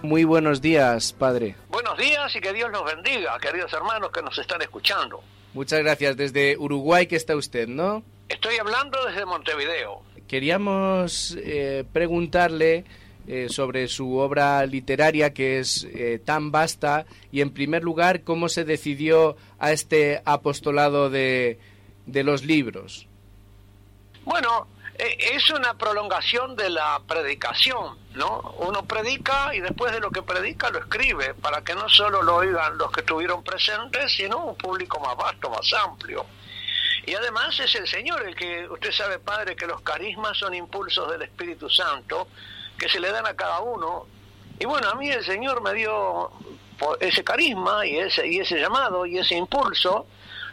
Muy buenos días, padre. Buenos días y que Dios los bendiga, queridos hermanos que nos están escuchando. Muchas gracias. Desde Uruguay que está usted, ¿no? Estoy hablando desde Montevideo. Queríamos preguntarle sobre su obra literaria, que es tan vasta, y en primer lugar, ¿cómo se decidió a este apostolado de los libros? Bueno, es una prolongación de la predicación, ¿no? Uno predica y después de lo que predica lo escribe, para que no solo lo oigan los que estuvieron presentes, sino un público más vasto, más amplio. Y además es el Señor el que, usted sabe, padre, que los carismas son impulsos del Espíritu Santo, que se le dan a cada uno. Y bueno, a mí el Señor me dio ese carisma y ese llamado y ese impulso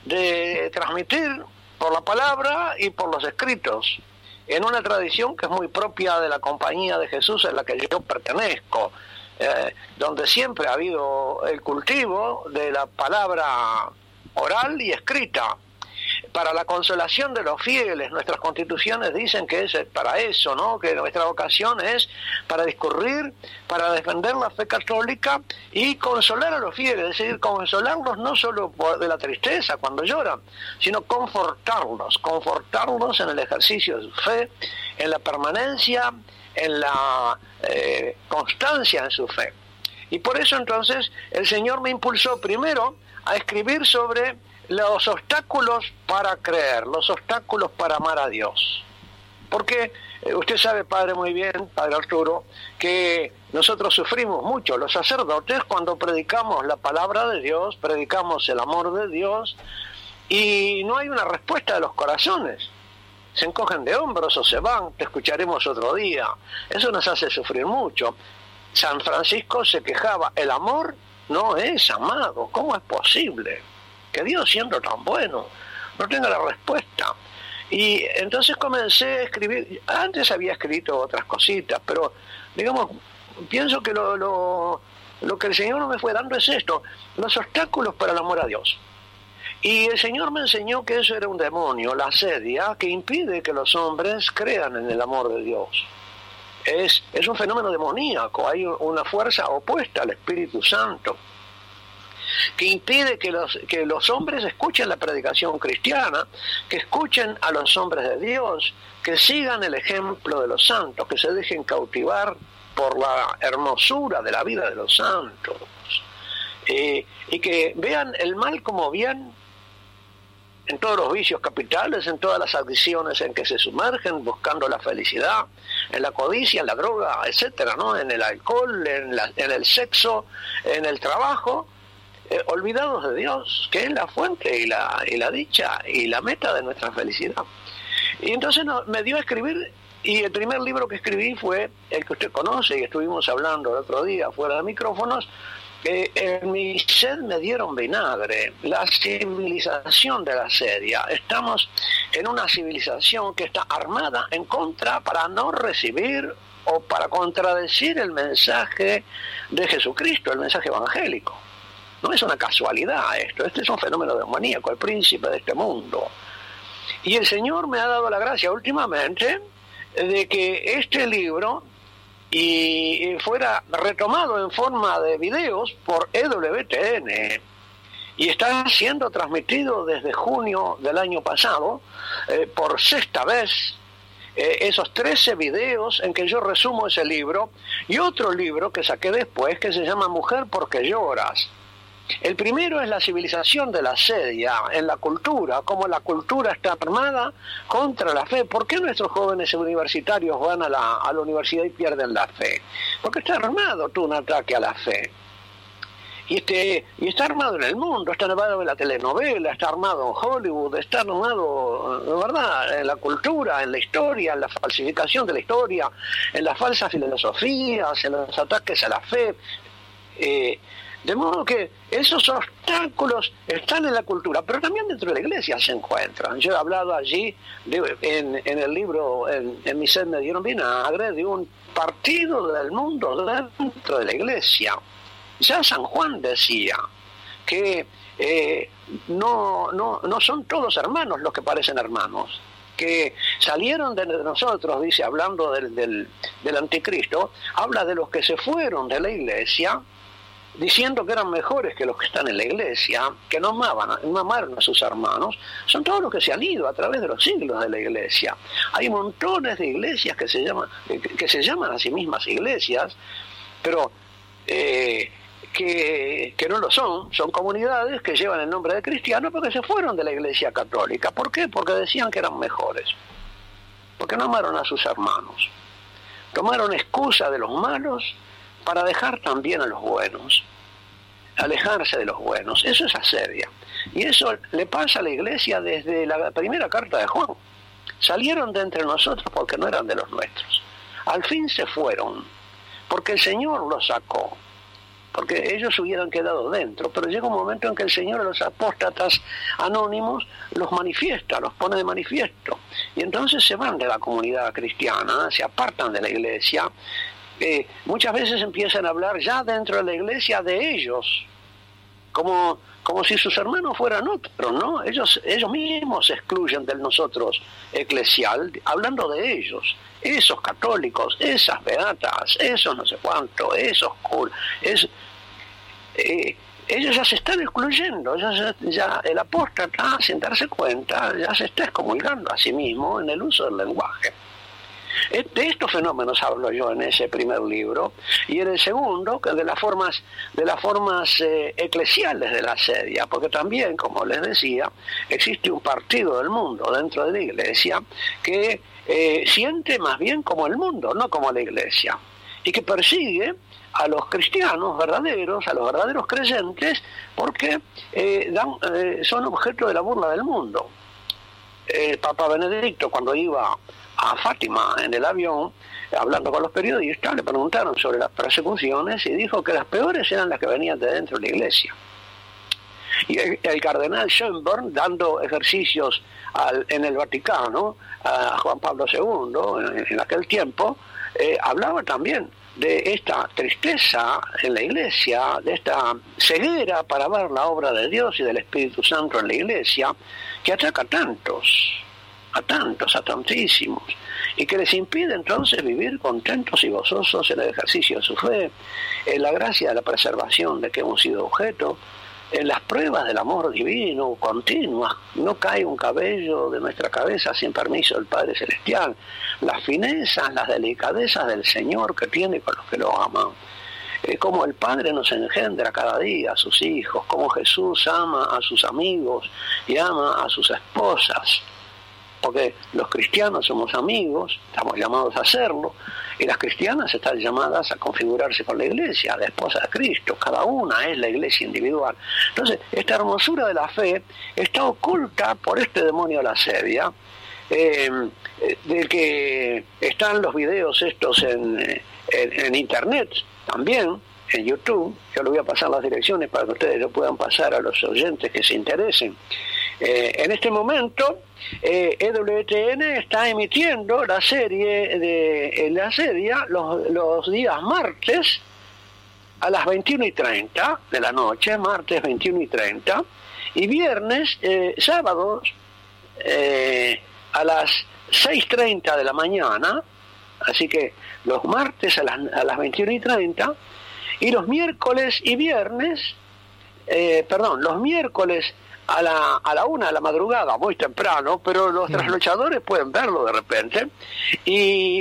de transmitir por la palabra y por los escritos, en una tradición que es muy propia de la Compañía de Jesús en la que yo pertenezco, donde siempre ha habido el cultivo de la palabra oral y escrita. Para la consolación de los fieles, nuestras constituciones dicen que es para eso, ¿no? Que nuestra vocación es para discurrir, para defender la fe católica y consolar a los fieles, es decir, consolarlos no solo de la tristeza cuando lloran, sino confortarlos en el ejercicio de su fe, en la permanencia, en la constancia en su fe. Y por eso entonces el Señor me impulsó primero a escribir sobre los obstáculos para creer, los obstáculos para amar a Dios. Porque usted sabe, padre, muy bien, padre Arturo, que nosotros sufrimos mucho, los sacerdotes, cuando predicamos la palabra de Dios, predicamos el amor de Dios, y no hay una respuesta de los corazones. Se encogen de hombros o se van, te escucharemos otro día. Eso nos hace sufrir mucho. San Francisco se quejaba, el amor no es amado, ¿cómo es posible que Dios, siendo tan bueno, no tenga la respuesta? Y entonces comencé a escribir. Antes había escrito otras cositas, pero digamos, pienso que lo que el Señor me fue dando es esto, los obstáculos para el amor a Dios. Y el Señor me enseñó que eso era un demonio, la asedia, que impide que los hombres crean en el amor de Dios. Es un fenómeno demoníaco, hay una fuerza opuesta al Espíritu Santo, que impide que los hombres escuchen la predicación cristiana, que escuchen a los hombres de Dios, que sigan el ejemplo de los santos, que se dejen cautivar por la hermosura de la vida de los santos, y que vean el mal como bien en todos los vicios capitales, en todas las adicciones en que se sumergen, buscando la felicidad, en la codicia, en la droga, etcétera, ¿no? En el alcohol, en el sexo, en el trabajo, olvidados de Dios, que es la fuente y la dicha y la meta de nuestra felicidad. Y entonces me dio a escribir, y el primer libro que escribí fue el que usted conoce, y estuvimos hablando el otro día fuera de micrófonos, en mi sed me dieron vinagre, la civilización de la asedia. Estamos en una civilización que está armada en contra para no recibir o para contradecir el mensaje de Jesucristo, el mensaje evangélico. No es una casualidad esto, este es un fenómeno demoníaco, el príncipe de este mundo. Y el Señor me ha dado la gracia últimamente de que este libro y fuera retomado en forma de videos por EWTN, y está siendo transmitido desde junio del año pasado por sexta vez, esos 13 videos en que yo resumo ese libro, y otro libro que saqué después que se llama Mujer porque lloras. El primero es la civilización de la asedia en la cultura, cómo la cultura está armada contra la fe. ¿Por qué nuestros jóvenes universitarios van a la universidad y pierden la fe? Porque está armado todo un ataque a la fe. Y está armado en el mundo, está armado en la telenovela, está armado en Hollywood, está armado, de verdad, en la cultura, en la historia, en la falsificación de la historia, en las falsas filosofías, en los ataques a la fe. De modo que esos obstáculos están en la cultura, pero también dentro de la iglesia se encuentran. Yo he hablado allí, en el libro, en mi sed me dieron vinagre, de un partido del mundo dentro de la iglesia. Ya San Juan decía que no son todos hermanos los que parecen hermanos. que salieron de nosotros, dice, hablando del anticristo, habla de los que se fueron de la iglesia, diciendo que eran mejores que los que están en la iglesia, que no amaron a sus hermanos. Son todos los que se han ido a través de los siglos de la iglesia. Hay montones de iglesias que se llaman a sí mismas iglesias, pero que no lo son comunidades que llevan el nombre de cristianos porque se fueron de la iglesia católica. ¿Por qué? Porque decían que eran mejores, porque no amaron a sus hermanos, tomaron excusa de los malos para dejar también a los buenos, alejarse de los buenos. Eso es asedia, y eso le pasa a la iglesia desde la primera carta de Juan. Salieron de entre nosotros porque no eran de los nuestros, al fin se fueron porque el Señor los sacó, porque ellos hubieran quedado dentro, pero llega un momento en que el Señor a los apóstatas anónimos los manifiesta, los pone de manifiesto, y entonces se van de la comunidad cristiana, se apartan de la iglesia. Muchas veces empiezan a hablar ya dentro de la iglesia de ellos, como si sus hermanos fueran otros, ¿no? Ellos mismos se excluyen del nosotros eclesial, hablando de ellos, esos católicos, esas beatas, esos no sé cuánto, esos ellos ya se están excluyendo, ya el apóstata, sin darse cuenta, ya se está excomulgando a sí mismo en el uso del lenguaje. De estos fenómenos hablo yo en ese primer libro, y en el segundo, que de las formas eclesiales de la asedia, porque también, como les decía, existe un partido del mundo dentro de la iglesia que siente más bien como el mundo, no como la iglesia, y que persigue a los cristianos verdaderos, a los verdaderos creyentes, porque son objeto de la burla del mundo. El Papa Benedicto, cuando iba a Fátima en el avión, hablando con los periodistas, le preguntaron sobre las persecuciones y dijo que las peores eran las que venían de dentro de la iglesia. Y el cardenal Schönborn, dando ejercicios en el Vaticano a Juan Pablo II en aquel tiempo, hablaba también de esta tristeza en la iglesia, de esta ceguera para ver la obra de Dios y del Espíritu Santo en la iglesia, que ataca a tantísimos, y que les impide entonces vivir contentos y gozosos en el ejercicio de su fe, en la gracia de la preservación de que hemos sido objeto, en las pruebas del amor divino continuas. No cae un cabello de nuestra cabeza sin permiso del Padre Celestial. Las finezas, las delicadezas del Señor que tiene con los que lo aman. Como el Padre nos engendra cada día a sus hijos, como Jesús ama a sus amigos y ama a sus esposas. Porque los cristianos somos amigos, estamos llamados a hacerlo, y las cristianas están llamadas a configurarse con la iglesia, la esposa de Cristo. Cada una es la iglesia individual. Entonces, esta hermosura de la fe está oculta por este demonio de la asedia, del que están los videos estos en internet, también en YouTube. Yo les voy a pasar las direcciones para que ustedes lo puedan pasar a los oyentes que se interesen. En este momento, EWTN está emitiendo la serie de la asedia los días martes a las 21:30 de la noche, martes 21:30, y viernes, sábados, a las 6:30 de la mañana, así que los martes a las 21:30, y los miércoles y viernes, los miércoles a la 1 de la madrugada, muy temprano, pero los trasnochadores pueden verlo de repente, y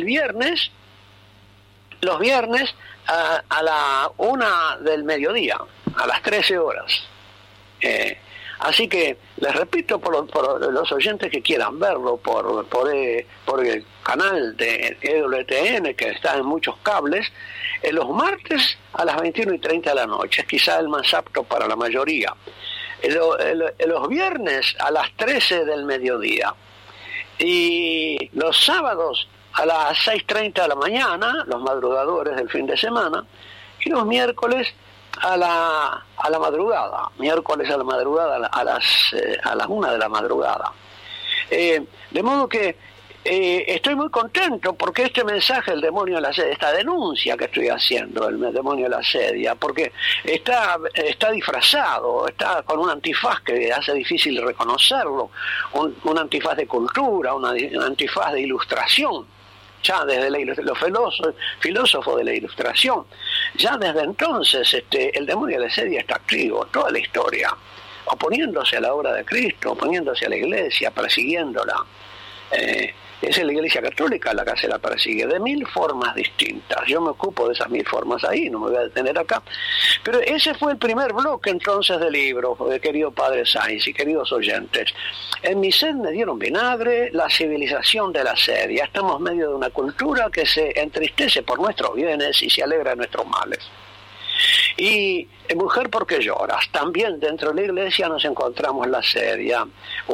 los viernes a la 1 del mediodía, a las 13 horas. Así que les repito, por los oyentes que quieran verlo por el canal de EWTN, que está en muchos cables, los martes a las 21:30 de la noche, es quizá el más apto para la mayoría. Los viernes a las 13 del mediodía, y los sábados a las 6:30 de la mañana, los madrugadores del fin de semana, y los miércoles a la madrugada, a las 1 de la madrugada. De modo que estoy muy contento porque este mensaje, el demonio de la sedia, esta denuncia que estoy haciendo, el demonio de la sedia, porque está disfrazado, está con un antifaz que hace difícil reconocerlo, un antifaz de cultura, un antifaz de ilustración, ya desde los filósofos de la ilustración, ya desde entonces el demonio de la sedia está activo, toda la historia, oponiéndose a la obra de Cristo, oponiéndose a la iglesia, persiguiéndola. Es la Iglesia Católica la que se la persigue de 1000 formas distintas. Yo me ocupo de esas 1000 formas ahí, no me voy a detener acá. Pero ese fue el primer bloque entonces del libro, querido Padre Sáenz y queridos oyentes. En mi sed me dieron vinagre, la civilización de la sedia. Estamos en medio de una cultura que se entristece por nuestros bienes y se alegra de nuestros males. Y mujer, ¿por qué lloras? También dentro de la iglesia nos encontramos la sedia,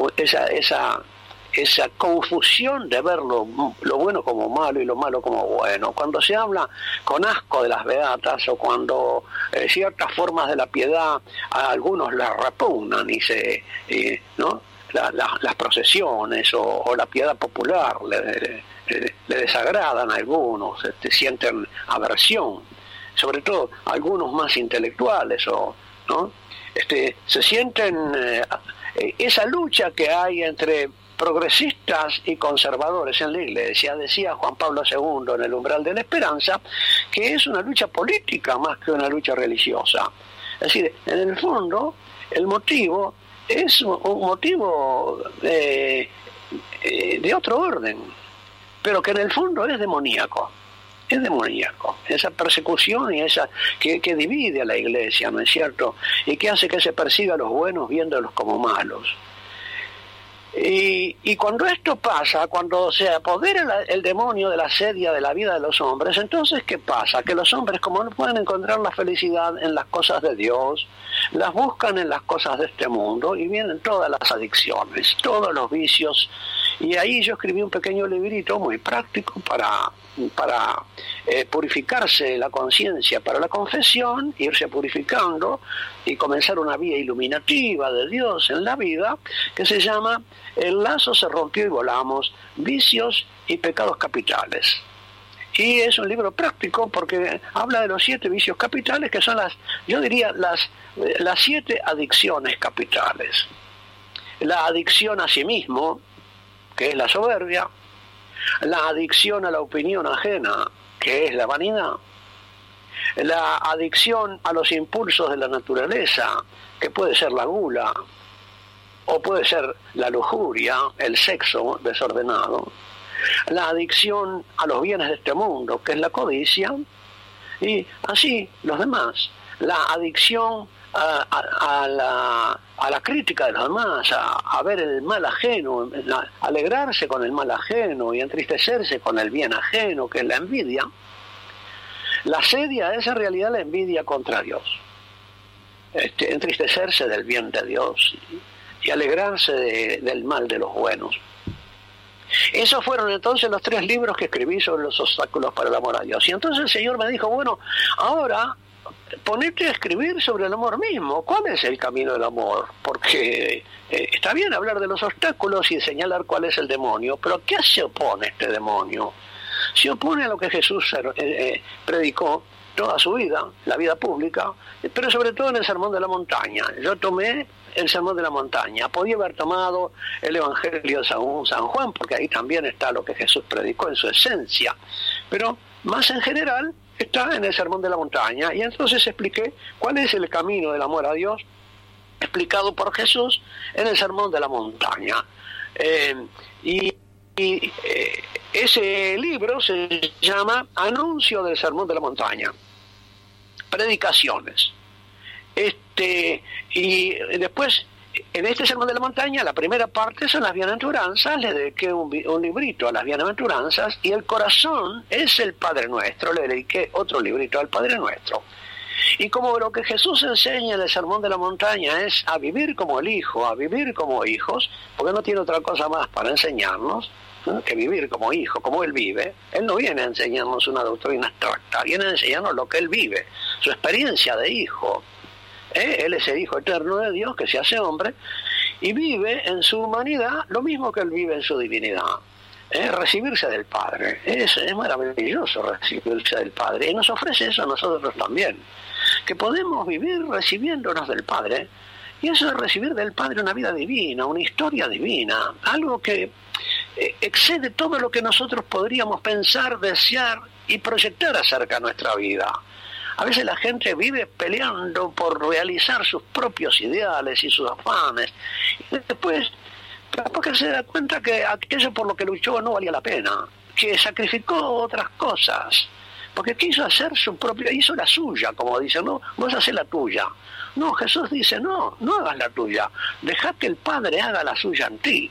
esa confusión de ver lo bueno como malo y lo malo como bueno. Cuando se habla con asco de las beatas o cuando ciertas formas de la piedad a algunos las repugnan ¿no? Las procesiones o la piedad popular le desagradan a algunos, sienten aversión, sobre todo algunos más intelectuales, ¿no? Se sienten esa lucha que hay entre progresistas y conservadores en la iglesia. Decía Juan Pablo II en el umbral de la esperanza que es una lucha política más que una lucha religiosa. Es decir, en el fondo el motivo es un motivo de otro orden, pero que en el fondo es demoníaco. Es demoníaco, esa persecución y esa que divide a la iglesia, ¿no es cierto? Y que hace que se persiga a los buenos viéndolos como malos. Y cuando esto pasa, cuando se apodera el demonio de la sedia de la vida de los hombres, entonces ¿qué pasa? Que los hombres, como no pueden encontrar la felicidad en las cosas de Dios, las buscan en las cosas de este mundo y vienen todas las adicciones, todos los vicios. Y ahí yo escribí un pequeño librito muy práctico para purificarse la conciencia para la confesión, irse purificando y comenzar una vía iluminativa de Dios en la vida, que se llama El lazo se rompió y volamos, vicios y pecados capitales. Y es un libro práctico porque habla de los 7 vicios capitales, que son las 7 adicciones capitales. La adicción a sí mismo, que es la soberbia; la adicción a la opinión ajena, que es la vanidad; la adicción a los impulsos de la naturaleza, que puede ser la gula, o puede ser la lujuria, el sexo desordenado; la adicción a los bienes de este mundo, que es la codicia, y así los demás; la adicción a la crítica de los demás, a ver el mal ajeno, alegrarse con el mal ajeno y entristecerse con el bien ajeno, que es la envidia. La sedia es en realidad la envidia contra Dios, entristecerse del bien de Dios y alegrarse del mal de los buenos. Esos fueron entonces los 3 libros que escribí sobre los obstáculos para el amor a Dios. Y entonces el Señor me dijo, bueno, ahora ponete a escribir sobre el amor mismo. ¿Cuál es el camino del amor? Porque está bien hablar de los obstáculos y señalar cuál es el demonio, pero ¿a qué se opone este demonio? Se opone a lo que Jesús predicó toda su vida, la vida pública, pero sobre todo en el Sermón de la Montaña. Yo tomé el Sermón de la Montaña, podía haber tomado el Evangelio de San Juan, porque ahí también está lo que Jesús predicó en su esencia, pero más en general está en el Sermón de la Montaña. Y entonces expliqué cuál es el camino del amor a Dios, explicado por Jesús en el Sermón de la Montaña. Ese libro se llama Anuncio del Sermón de la Montaña, predicaciones. Y después, en este Sermón de la Montaña, la primera parte son las bienaventuranzas. Le dediqué un librito a las bienaventuranzas, y el corazón es el Padre Nuestro. Le dediqué otro librito al Padre Nuestro. Y como lo que Jesús enseña en el Sermón de la Montaña es a vivir como el Hijo, a vivir como hijos, porque no tiene otra cosa más para enseñarnos, ¿no?, que vivir como hijo, como Él vive. Él no viene a enseñarnos una doctrina abstracta, viene a enseñarnos lo que Él vive, su experiencia de hijo. Él es el Hijo eterno de Dios que se hace hombre y vive en su humanidad lo mismo que Él vive en su divinidad. recibirse del Padre. Es maravilloso recibirse del Padre, y nos ofrece eso a nosotros también, que podemos vivir recibiéndonos del Padre, y eso es recibir del Padre una vida divina, una historia divina, algo que excede todo lo que nosotros podríamos pensar, desear y proyectar acerca de nuestra vida. A veces la gente vive peleando por realizar sus propios ideales y sus afanes, y después porque se da cuenta que aquello por lo que luchó no valía la pena, que sacrificó otras cosas, porque quiso hacer su propia, hizo la suya, como dice, no, vos hacés la tuya. No, Jesús dice, no hagas la tuya, dejá que el Padre haga la suya en ti.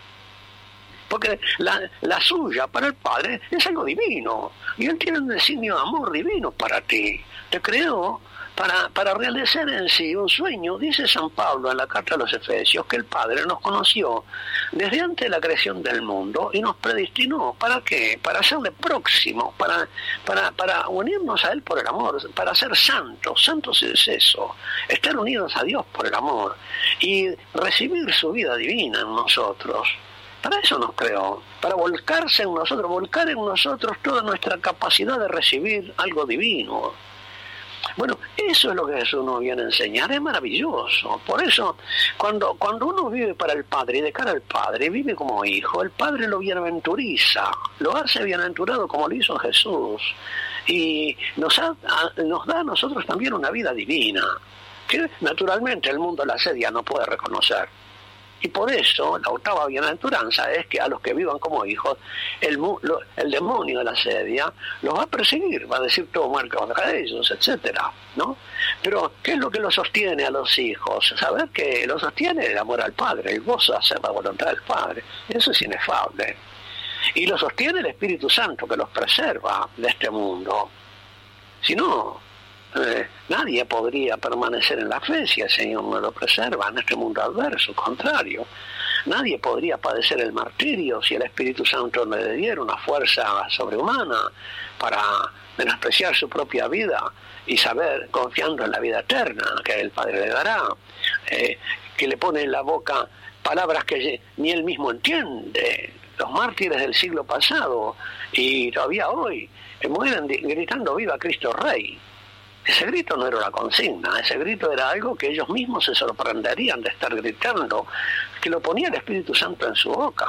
Porque la suya para el Padre es algo divino, y Él tiene un designio de amor divino para ti. Te creó para realizar en sí un sueño. Dice San Pablo en la carta a los Efesios que el Padre nos conoció desde antes de la creación del mundo y nos predestinó. ¿Para qué? Para serle próximos, para unirnos a Él por el amor, para ser santos. Santos es eso, estar unidos a Dios por el amor y recibir su vida divina en nosotros. Para eso nos creó, para volcarse en nosotros, volcar en nosotros toda nuestra capacidad de recibir algo divino. Bueno, eso es lo que Jesús nos viene a enseñar, es maravilloso. Por eso, cuando uno vive para el Padre y de cara al Padre, vive como hijo, el Padre lo bienaventuriza, lo hace bienaventurado como lo hizo Jesús, y nos da a nosotros también una vida divina, que naturalmente el mundo de la asedia no puede reconocer. Y por eso la octava bienaventuranza es que a los que vivan como hijos, el demonio de la asedia los va a perseguir, va a decir todo mal contra ellos, etcétera, ¿no? Pero ¿qué es lo que los sostiene a los hijos? Saber que los sostiene el amor al Padre, el gozo de hacer la voluntad del Padre. Eso es inefable. Y lo sostiene el Espíritu Santo, que los preserva de este mundo. Si no, nadie podría permanecer en la fe si el Señor no lo preserva en este mundo adverso, contrario. Nadie podría padecer el martirio si el Espíritu Santo no le diera una fuerza sobrehumana para menospreciar su propia vida y saber, confiando en la vida eterna que el Padre le dará, que le pone en la boca palabras que ni él mismo entiende. Los mártires del siglo pasado y todavía hoy mueren gritando "Viva Cristo Rey". Ese grito no era una consigna, ese grito era algo que ellos mismos se sorprenderían de estar gritando, que lo ponía el Espíritu Santo en su boca.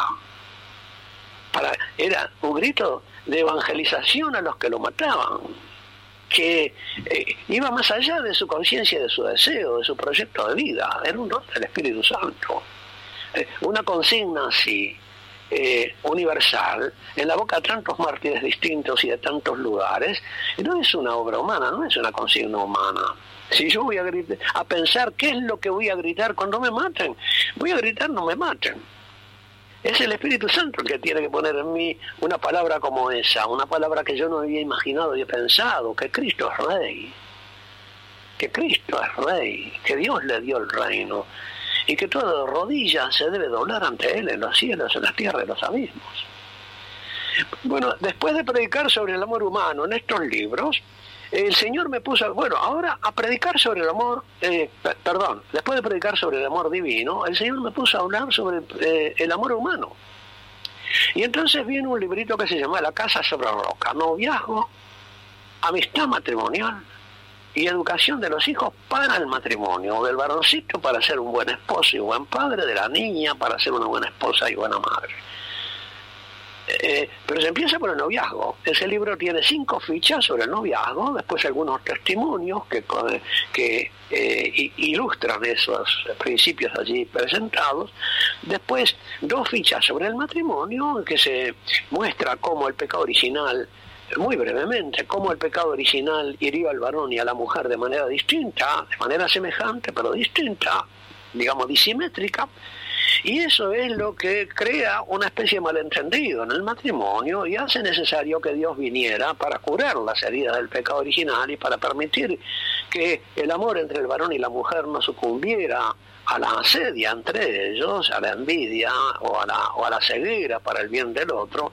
Era un grito de evangelización a los que lo mataban, que iba más allá de su conciencia, de su deseo, de su proyecto de vida. Era un don del Espíritu Santo. Una consigna así, universal, en la boca de tantos mártires distintos y de tantos lugares, no es una obra humana, no es una consigna humana. Si yo voy a pensar qué es lo que voy a gritar cuando me maten, voy a gritar "no me maten". Es el Espíritu Santo el que tiene que poner en mí una palabra como esa, una palabra que yo no había imaginado y pensado, que Cristo es Rey, que Cristo es Rey, que Dios le dio el reino, y que toda rodilla se debe doblar ante Él en los cielos, en la tierra, en los abismos. Bueno, después de predicar sobre el amor humano en estos libros, el Señor me puso, ahora a predicar sobre el amor, después de predicar sobre el amor divino, el Señor me puso a hablar sobre el amor humano. Y entonces viene un librito que se llama La Casa sobre Roca, noviazgo, amistad matrimonial y educación de los hijos para el matrimonio, del varoncito para ser un buen esposo y buen padre, de la niña para ser una buena esposa y buena madre. Pero se empieza por el noviazgo. Ese libro tiene 5 fichas sobre el noviazgo, después algunos testimonios que ilustran esos principios allí presentados, después 2 fichas sobre el matrimonio, que se muestra cómo el pecado original, muy brevemente, cómo el pecado original hirió al varón y a la mujer de manera distinta, de manera semejante pero distinta, digamos disimétrica, y eso es lo que crea una especie de malentendido en el matrimonio y hace necesario que Dios viniera para curar las heridas del pecado original y para permitir que el amor entre el varón y la mujer no sucumbiera a la asedia entre ellos, a la envidia o a la ceguera para el bien del otro,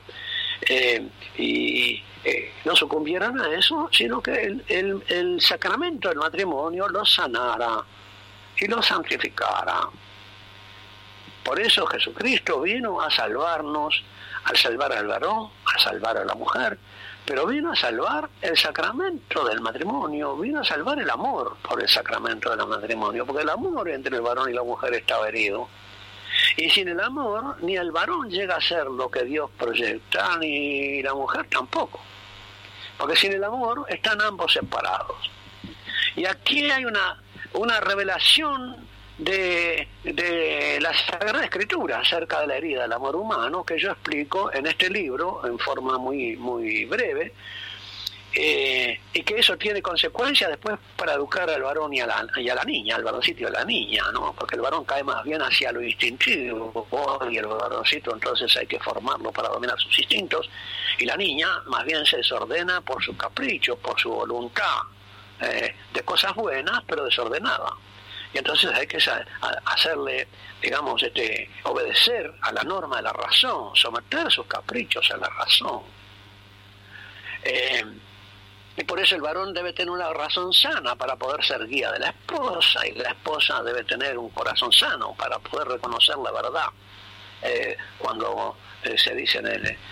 no sucumbieran a eso, sino que el sacramento del matrimonio los sanara y los santificara. Por eso Jesucristo vino a salvarnos, a salvar al varón, a salvar a la mujer, pero vino a salvar el sacramento del matrimonio, vino a salvar el amor por el sacramento del matrimonio, porque el amor entre el varón y la mujer estaba herido. Y sin el amor, ni el varón llega a ser lo que Dios proyecta, ni la mujer tampoco. Porque sin el amor están ambos separados. Y aquí hay una revelación de la Sagrada Escritura acerca de la herida del amor humano, que yo explico en este libro en forma muy, muy breve, y que eso tiene consecuencias después para educar al varón y a la niña, al varoncito y a la niña, ¿no? Porque el varón cae más bien hacia lo instintivo, y el varoncito entonces hay que formarlo para dominar sus instintos, y la niña más bien se desordena por su capricho, por su voluntad, de cosas buenas pero desordenada. Y entonces hay que hacerle, digamos, obedecer a la norma de la razón, someter sus caprichos a la razón. Y por eso el varón debe tener una razón sana para poder ser guía de la esposa, y la esposa debe tener un corazón sano para poder reconocer la verdad cuando se dice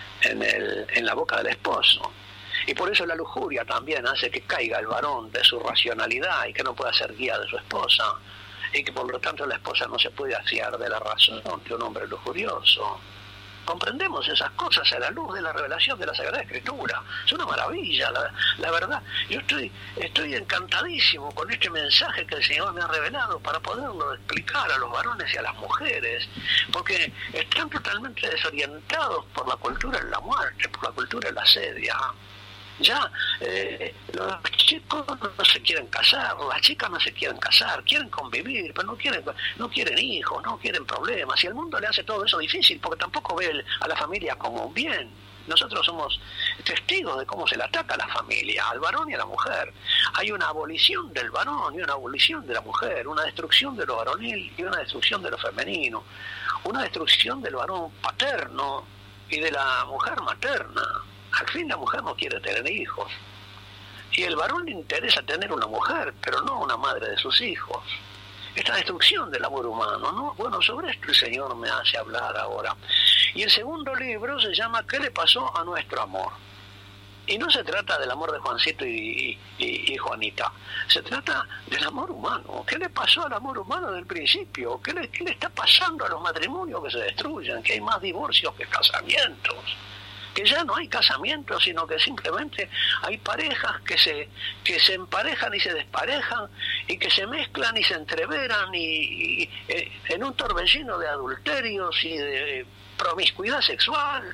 en la boca del esposo. Y por eso la lujuria también hace que caiga el varón de su racionalidad y que no pueda ser guía de su esposa, y que por lo tanto la esposa no se puede fiar de la razón de un hombre lujurioso. Comprendemos esas cosas a la luz de la revelación de la Sagrada Escritura. Es una maravilla, la verdad. Yo estoy encantadísimo con este mensaje que el Señor me ha revelado para poderlo explicar a los varones y a las mujeres, porque están totalmente desorientados por la cultura de la muerte, por la cultura de la asedia. Ya los chicos no se quieren casar, las chicas no se quieren casar, quieren convivir, pero no quieren hijos, no quieren problemas, y el mundo le hace todo eso difícil porque tampoco ve a la familia como un bien. Nosotros somos testigos de cómo se le ataca a la familia, al varón y a la mujer. Hay una abolición del varón y una abolición de la mujer, una destrucción de lo varonil y una destrucción de lo femenino, una destrucción del varón paterno y de la mujer materna. Al fin la mujer no quiere tener hijos, y el varón le interesa tener una mujer, pero no una madre de sus hijos. Esta destrucción del amor humano, ¿no? Bueno, sobre esto el Señor me hace hablar ahora. Y el segundo libro se llama ¿Qué le pasó a nuestro amor? Y no se trata del amor de Juancito y Juanita, se trata del amor humano. ¿Qué le pasó al amor humano del principio? ¿Qué le está pasando a los matrimonios que se destruyen? Que hay más divorcios que casamientos. Que ya no hay casamientos, sino que simplemente hay parejas que se emparejan y se desparejan, y que se mezclan y se entreveran y en un torbellino de adulterios y de promiscuidad sexual.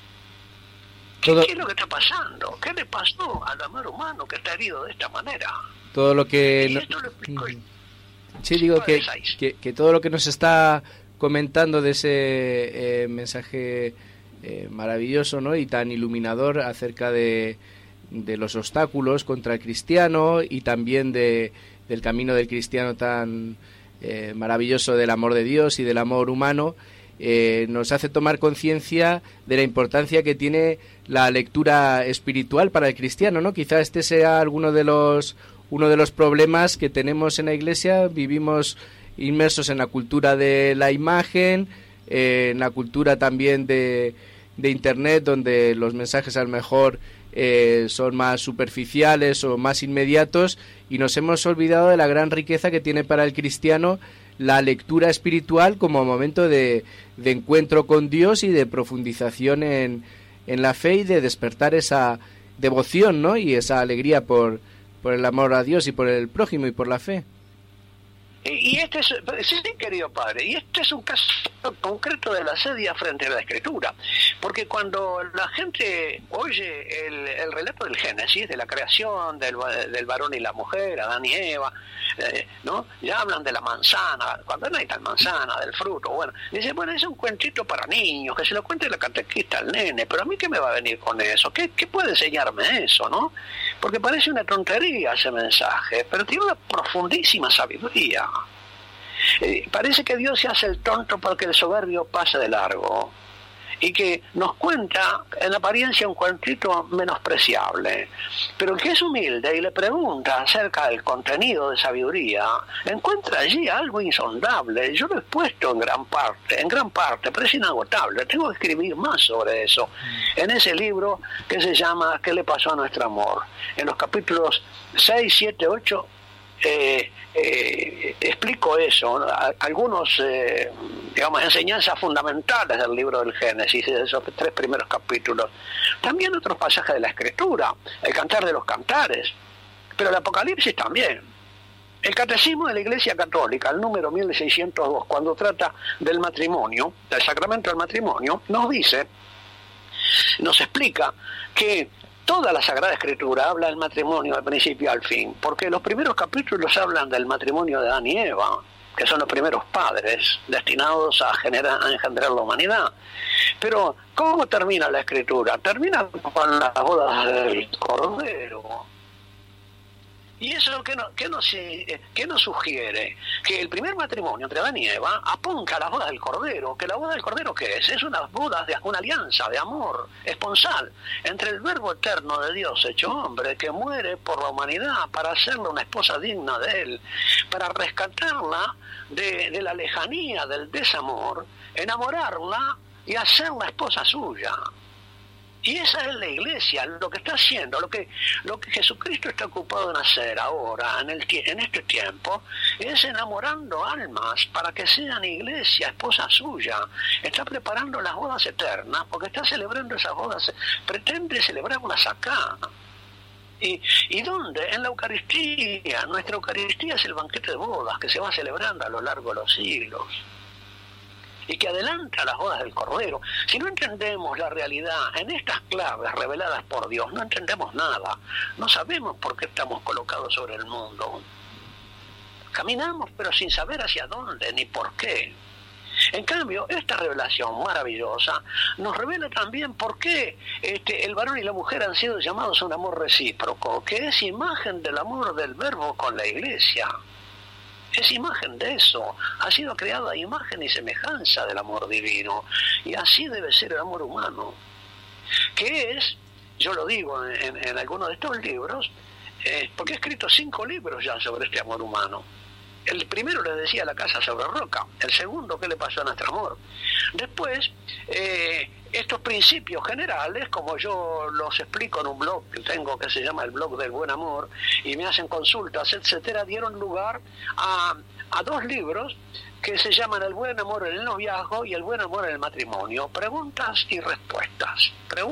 ¿Qué es lo que está pasando? ¿Qué le pasó al amor humano que está herido de esta manera? Todo lo que... Y esto lo explico. Sí, digo que todo lo que nos está comentando de ese mensaje maravilloso, ¿no? Y tan iluminador acerca de los obstáculos contra el cristiano, y también del camino del cristiano tan maravilloso del amor de Dios y del amor humano, nos hace tomar conciencia de la importancia que tiene la lectura espiritual para el cristiano, ¿no? Quizá este sea uno de los problemas que tenemos en la Iglesia. Vivimos inmersos en la cultura de la imagen, en la cultura también de Internet, donde los mensajes a lo mejor son más superficiales o más inmediatos, y nos hemos olvidado de la gran riqueza que tiene para el cristiano la lectura espiritual como momento de encuentro con Dios y de profundización en la fe, y de despertar esa devoción, ¿no? Y esa alegría por el amor a Dios y por el prójimo y por la fe. Y este es, sí, querido padre, y este es un caso concreto de la asedia frente a la Escritura, porque cuando la gente oye el relato del Génesis, de la creación del varón y la mujer, Adán y Eva, ¿no? Ya hablan de la manzana, cuando no hay tal manzana, del fruto, bueno, dice, bueno, es un cuentito para niños, que se lo cuente la catequista al nene, pero a mí ¿qué me va a venir con eso? ¿Qué puede enseñarme eso, no? Porque parece una tontería ese mensaje, pero tiene una profundísima sabiduría. Parece que Dios se hace el tonto porque el soberbio pasa de largo. y que nos cuenta en apariencia un cuentito menospreciable, pero el que es humilde y le pregunta acerca del contenido de sabiduría, encuentra allí algo insondable. Yo lo he puesto en gran parte, pero es inagotable. Tengo que escribir más sobre eso en ese libro que se llama ¿Qué le pasó a nuestro amor? En los capítulos 6, 7, 8 explico eso, ¿no? Algunos enseñanzas fundamentales del libro del Génesis, de esos 3 primeros capítulos. También otros pasajes de la Escritura, el Cantar de los Cantares, pero el Apocalipsis también. El Catecismo de la Iglesia Católica, el número 1602, cuando trata del matrimonio, del sacramento del matrimonio, nos explica que toda la Sagrada Escritura habla del matrimonio de principio al fin, porque los primeros capítulos hablan del matrimonio de Adán y Eva, que son los primeros padres destinados a engendrar la humanidad. Pero, ¿cómo termina la Escritura? Termina con las bodas del Cordero. ¿Y eso qué nos sugiere? Que el primer matrimonio entre Adán y Eva apunta a la boda del Cordero. ¿Que la boda del Cordero qué es? Es una boda, una alianza de amor esponsal entre el Verbo eterno de Dios hecho hombre, que muere por la humanidad para hacerla una esposa digna de él, para rescatarla de la lejanía, del desamor, enamorarla y hacerla esposa suya. Y esa es la Iglesia, lo que está haciendo, lo que Jesucristo está ocupado en hacer ahora, en este tiempo, es enamorando almas para que sean Iglesia, esposa suya. Está preparando las bodas eternas, porque está celebrando esas bodas, pretende celebrarlas acá. ¿Y dónde? En la Eucaristía. Nuestra Eucaristía es el banquete de bodas que se va celebrando a lo largo de los siglos, y que adelanta las bodas del Cordero. Si no entendemos la realidad en estas claves reveladas por Dios, no entendemos nada. No sabemos por qué estamos colocados sobre el mundo. Caminamos, pero sin saber hacia dónde ni por qué. En cambio, esta revelación maravillosa nos revela también por qué el varón y la mujer han sido llamados a un amor recíproco, que es imagen del amor del Verbo con la Iglesia. Es imagen de eso, ha sido creada a imagen y semejanza del amor divino, y así debe ser el amor humano, que es, yo lo digo en algunos de estos libros, porque he escrito 5 libros ya sobre este amor humano. El primero les decía La casa sobre roca, el segundo ¿Qué le pasó a nuestro amor? Después, estos principios generales, como yo los explico en un blog que tengo que se llama el blog del buen amor, y me hacen consultas, etcétera, dieron lugar a 2 libros que se llaman El buen amor en el noviazgo y El buen amor en el matrimonio. Preguntas y respuestas.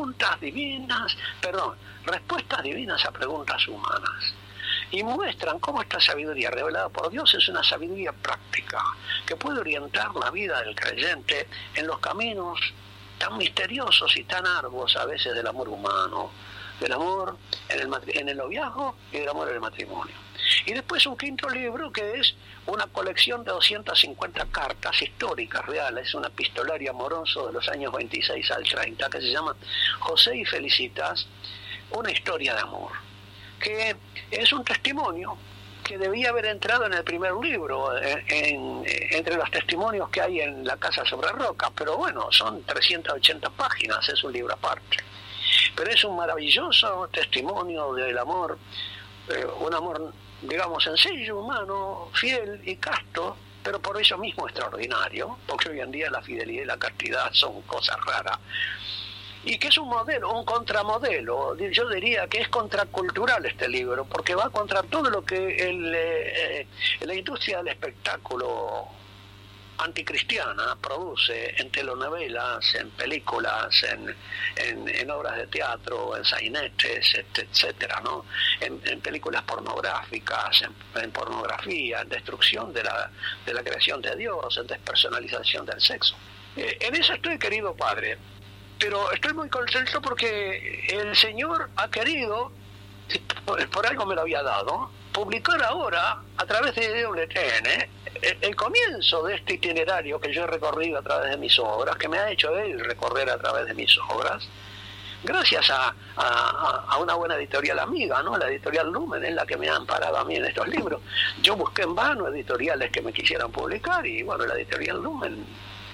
Respuestas divinas a preguntas humanas. Y muestran cómo esta sabiduría revelada por Dios es una sabiduría práctica, que puede orientar la vida del creyente en los caminos tan misteriosos y tan arduos a veces del amor humano, del amor en el noviazgo y del amor en el matrimonio. Y después un 5.º libro que es una colección de 250 cartas históricas reales, un epistolario amoroso de los años 26 al 30, que se llama José y Felicitas, una historia de amor, que es un testimonio que debía haber entrado en el primer libro, entre los testimonios que hay en La casa sobre roca, pero bueno, son 380 páginas, es un libro aparte. Pero es un maravilloso testimonio del amor, un amor, digamos, sencillo, humano, fiel y casto, pero por eso mismo extraordinario, porque hoy en día la fidelidad y la castidad son cosas raras. Y que es un modelo, un contramodelo, yo diría que es contracultural este libro, porque va contra todo lo que la industria del espectáculo anticristiana produce en telenovelas, en películas, en obras de teatro, en sainetes, etcétera, ¿no? En películas pornográficas, en pornografía, en destrucción de la creación de Dios, en despersonalización del sexo. En eso estoy, querido padre. Pero estoy muy contento porque el Señor ha querido, por algo me lo había dado, publicar ahora a través de WTN el comienzo de este itinerario que yo he recorrido a través de mis obras, que me ha hecho él recorrer a través de mis obras, gracias a una buena editorial amiga, ¿no? La editorial Lumen es la que me ha amparado a mí en estos libros. Yo busqué en vano editoriales que me quisieran publicar y bueno, la editorial Lumen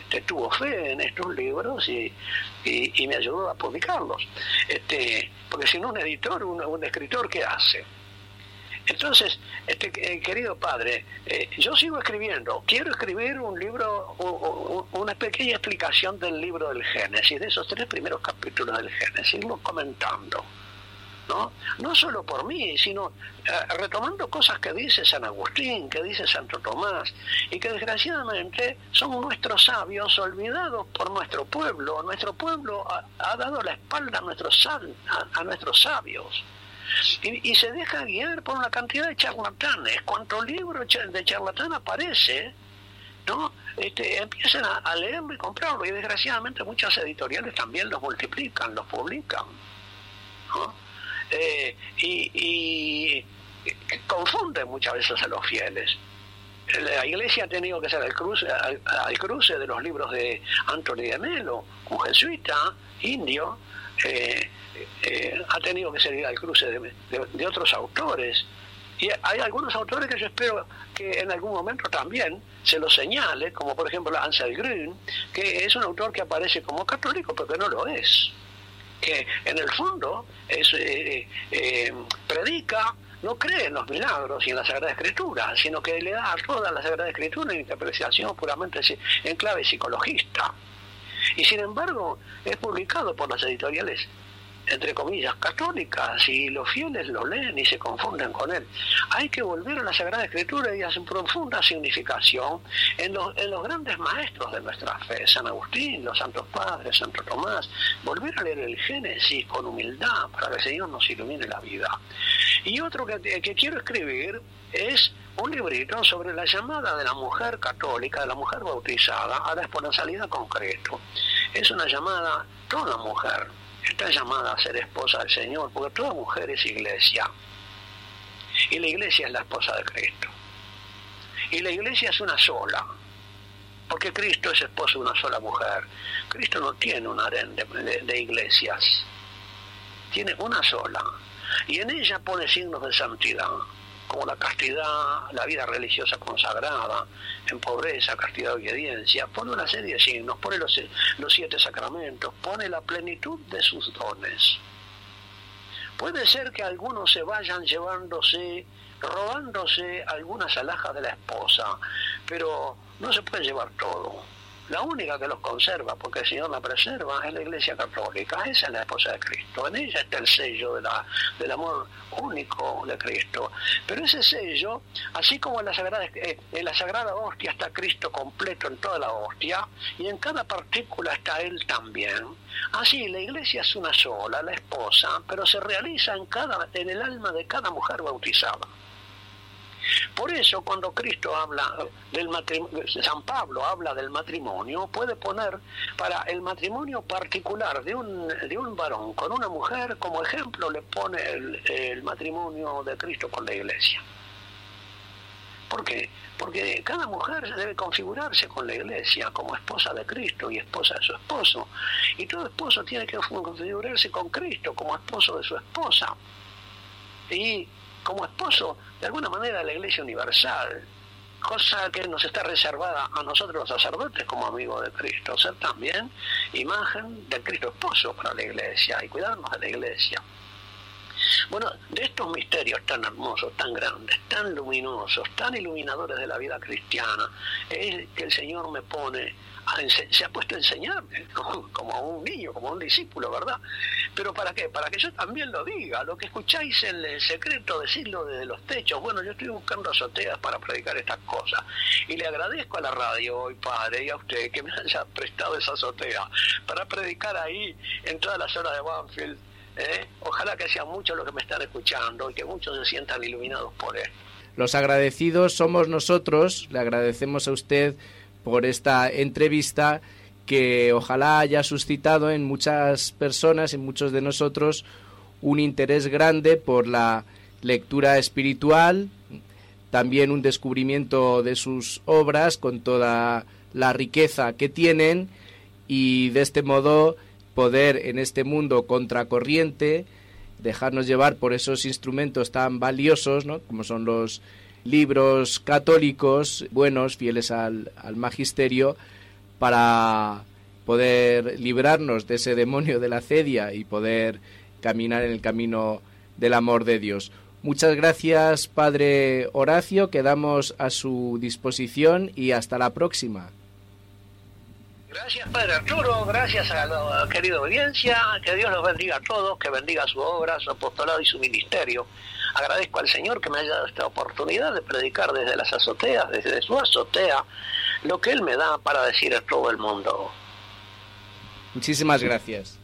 tuvo fe en estos libros y me ayudó a publicarlos. Porque si no, un editor, un escritor, ¿qué hace? Entonces, querido padre, yo sigo escribiendo. Quiero escribir un libro, una pequeña explicación del libro del Génesis, de esos 3 primeros capítulos del Génesis, irlo comentando. No solo por mí, sino retomando cosas que dice San Agustín, que dice Santo Tomás, y que desgraciadamente son nuestros sabios olvidados por nuestro pueblo. Nuestro pueblo ha dado la espalda a nuestros sabios. Y se deja guiar por una cantidad de charlatanes. Cuanto libro de charlatán aparece, ¿no? Empiezan a leerlo y comprarlo, y desgraciadamente muchas editoriales también los multiplican, los publican, ¿no? Y confunden muchas veces a los fieles. La Iglesia ha tenido que hacer al cruce de los libros de Anthony de Melo, un jesuita indio, ha tenido que seguir al cruce de otros autores. Y hay algunos autores que yo espero que en algún momento también se los señale, como por ejemplo Ansel Grün, que es un autor que aparece como católico, pero que no lo es. Que en el fondo predica, no cree en los milagros y en la Sagrada Escritura, sino que le da a toda la Sagrada Escritura una interpretación puramente en clave psicologista. Y sin embargo es publicado por las editoriales, entre comillas, católicas, y los fieles lo leen y se confunden con él. Hay que volver a la Sagrada Escritura y a su profunda significación en los grandes maestros de nuestra fe, San Agustín, los Santos Padres, Santo Tomás, volver a leer el Génesis con humildad para que el Señor nos ilumine la vida. Y otro que quiero escribir es un librito sobre la llamada de la mujer católica, de la mujer bautizada, a la esponsabilidad con Cristo. Es una llamada, toda mujer está llamada a ser esposa del Señor, porque toda mujer es iglesia. Y la iglesia es la esposa de Cristo. Y la iglesia es una sola, porque Cristo es esposo de una sola mujer. Cristo no tiene un harén de iglesias, tiene una sola. Y en ella pone signos de santidad, como la castidad, la vida religiosa consagrada, en pobreza, castidad y obediencia. Pone una serie de signos, pone los 7 sacramentos, pone la plenitud de sus dones. Puede ser que algunos se vayan robándose algunas alhajas de la esposa, pero no se puede llevar todo. La única que los conserva, porque el Señor la preserva, es la Iglesia Católica. Esa es la esposa de Cristo. En ella está el sello del amor único de Cristo. Pero ese sello, así como en la Sagrada Hostia está Cristo completo en toda la hostia, y en cada partícula está Él también, así la Iglesia es una sola, la esposa, pero se realiza en el alma de cada mujer bautizada. Por eso cuando Cristo habla del matrimonio, San Pablo habla del matrimonio, puede poner para el matrimonio particular de un varón con una mujer, como ejemplo le pone el matrimonio de Cristo con la Iglesia. ¿Por qué? Porque cada mujer debe configurarse con la Iglesia como esposa de Cristo y esposa de su esposo. Y todo esposo tiene que configurarse con Cristo como esposo de su esposa. Y como esposo, de alguna manera, de la Iglesia universal, cosa que nos está reservada a nosotros los sacerdotes como amigos de Cristo, ser también imagen del Cristo esposo para la Iglesia y cuidarnos de la Iglesia. Bueno, de estos misterios tan hermosos, tan grandes, tan luminosos, tan iluminadores de la vida cristiana, es que el Señor me pone, se ha puesto a enseñarme, como a un niño, como a un discípulo, ¿verdad? ¿Pero para qué? Para que yo también lo diga, lo que escucháis en el secreto, decirlo desde los techos. Bueno, yo estoy buscando azoteas para predicar estas cosas, y le agradezco a la radio hoy, Padre, y a usted que me haya prestado esa azotea para predicar ahí en todas las horas de Banfield. Ojalá que sean muchos los que me están escuchando y que muchos se sientan iluminados por él. Los agradecidos somos nosotros. Le agradecemos a usted por esta entrevista que ojalá haya suscitado en muchas personas, en muchos de nosotros, un interés grande por la lectura espiritual, también un descubrimiento de sus obras con toda la riqueza que tienen, y de este modo poder en este mundo contracorriente dejarnos llevar por esos instrumentos tan valiosos, ¿no?, como son los libros católicos buenos, fieles al magisterio, para poder librarnos de ese demonio de la acedia y poder caminar en el camino del amor de Dios. Muchas gracias, Padre Horacio, quedamos a su disposición y hasta la próxima. Gracias, Padre Arturo, gracias a la querida audiencia, que Dios los bendiga a todos, que bendiga su obra, su apostolado y su ministerio. Agradezco al Señor que me haya dado esta oportunidad de predicar desde las azoteas, desde su azotea, lo que Él me da para decir a todo el mundo. Muchísimas gracias.